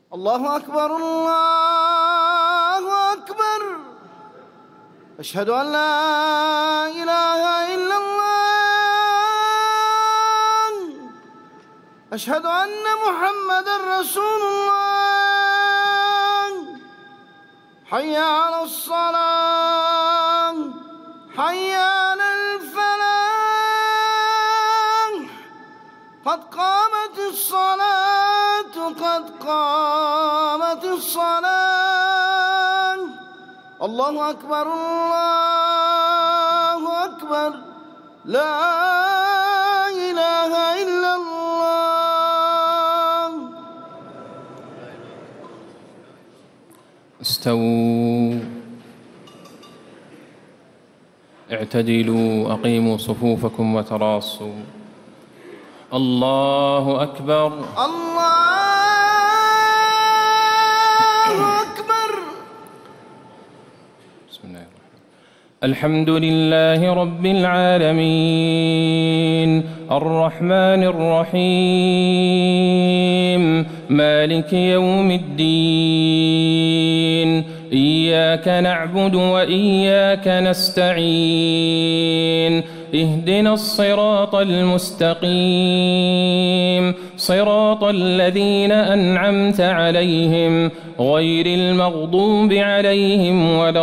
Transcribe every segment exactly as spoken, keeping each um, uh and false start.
الله أكبر الله أكبر. أشهد أن لا إله إلا الله. أشهد أن محمدًا رسول الله. حي على الصلاة حي على الفلاح. قد قامت الصلاة قد قامت الصلاة. الله أكبر الله أكبر. لا إله إلا الله. استووا، اعتدلوا، أقيموا صفوفكم وتراصوا. الله أكبر الله أكبر. بسم الله الرحمن الرحيم. الحمد لله رب العالمين الرحمن الرحيم مالك يوم الدين. إياك نعبد وإياك نستعين. اهدنا الصراط المستقيم صراط الذين أنعمت عليهم غير المغضوب عليهم ولا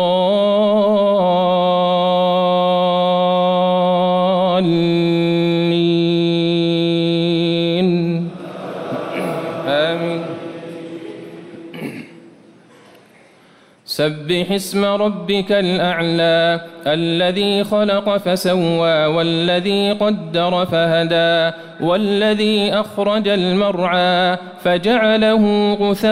الضالين. آمين. سبح اسم ربك الأعلى الذي خلق فسوى والذي قدر فهدى والذي أخرج المرعى فجعله غثاء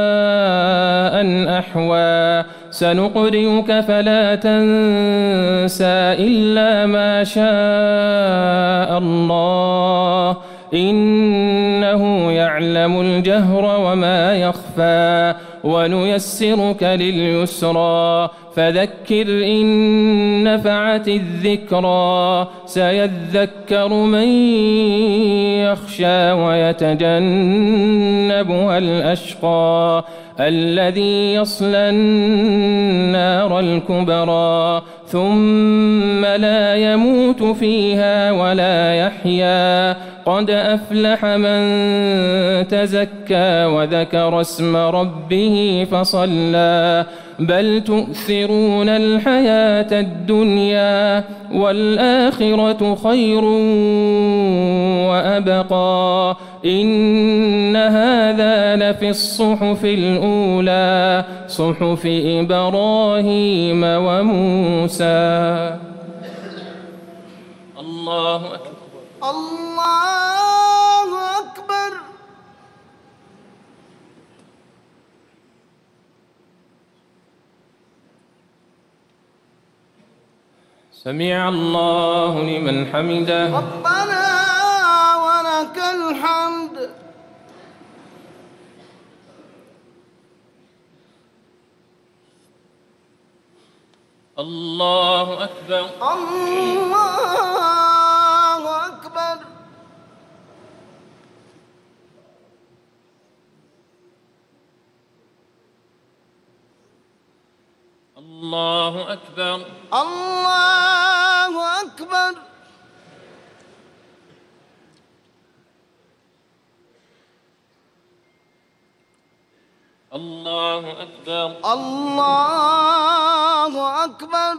أحوى. سنقرئك فلا تنسى إلا ما شاء الله إنه يعلم الجهر وما يخفى. ونيسرك لليسرى فذكر إن نفعت الذكرى. سيذكر من يخشى ويتجنبها الأشقى الذي يصلى النار الكبرى ثم لا يموت فيها ولا يحيا. قد أفلح من تزكى وذكر اسم ربه فصلى. بل تؤثرون الحياة الدنيا والآخرة خير وأبقى. إن هذا لفي الصحف الأولى صحف إبراهيم وموسى. الله أكبر الله أكبر. سمع الله لمن حمده. ربنا ولك الحمد. الله أكبر الله أكبر. الله أكبر الله أكبر. الله أكبر الله أكبر.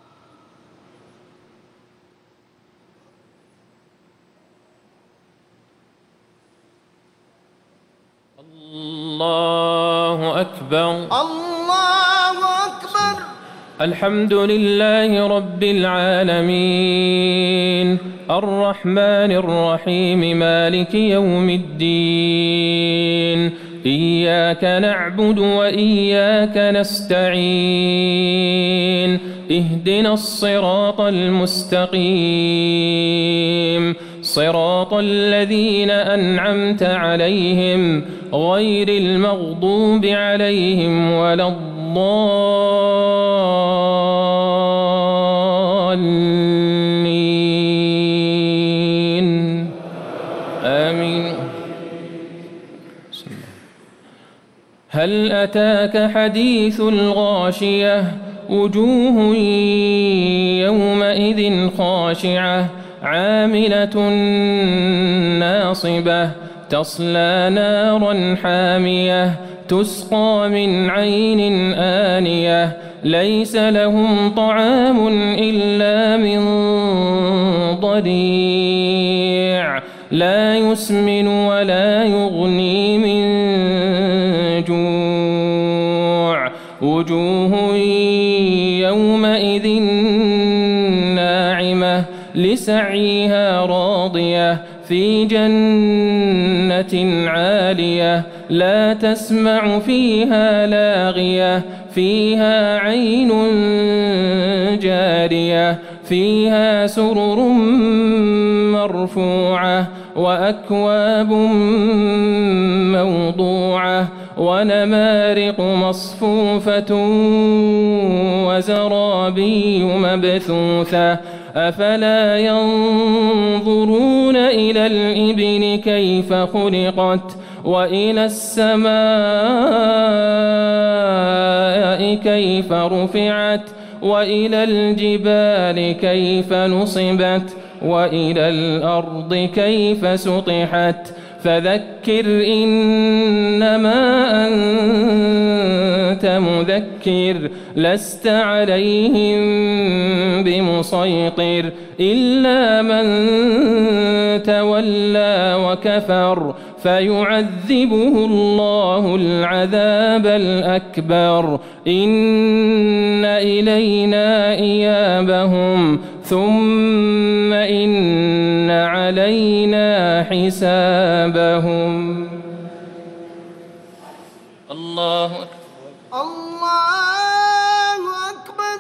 الله أكبر الله أكبر. الحمد لله رب العالمين الرحمن الرحيم مالك يوم الدين. إياك نعبد وإياك نستعين. اهدنا الصراط المستقيم صراط الذين أنعمت عليهم غير المغضوب عليهم ولا الضالين. آمين. هل أتاك حديث الغاشية وجوه يومئذ خاشعة عاملة ناصبة تصلى نارا حامية تسقى من عين آنية ليس لهم طعام إلا من ضريع لا يسمن ولا يغني من جوع وجوه يومئذ ناعمة لسعيها راضية في جنة عالية لا تسمع فيها لاغية فيها عين جارية فيها سرر مرفوعة وأكواب موضوعة ونمارق مصفوفة وزرابي مبثوثة أفلا ينظرون إلى الإبل كيف خلقت وإلى السماء كيف رفعت وإلى الجبال كيف نصبت وإلى الأرض كيف سطحت فذكر إنما أنت مذكر لست عليهم بمسيطر إلا من تولى وكفر فيعذبه الله العذاب الأكبر إن إلينا إيابهم ثم إن علينا حسابهم. الله أكبر. الله أكبر.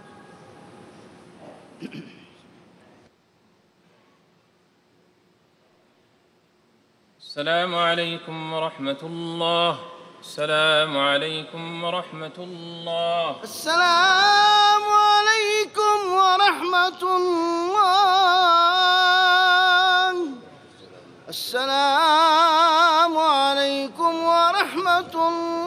السلام عليكم ورحمة الله. السلام عليكم ورحمة الله. السلام عليكم ورحمة الله. السلام عليكم ورحمة الله.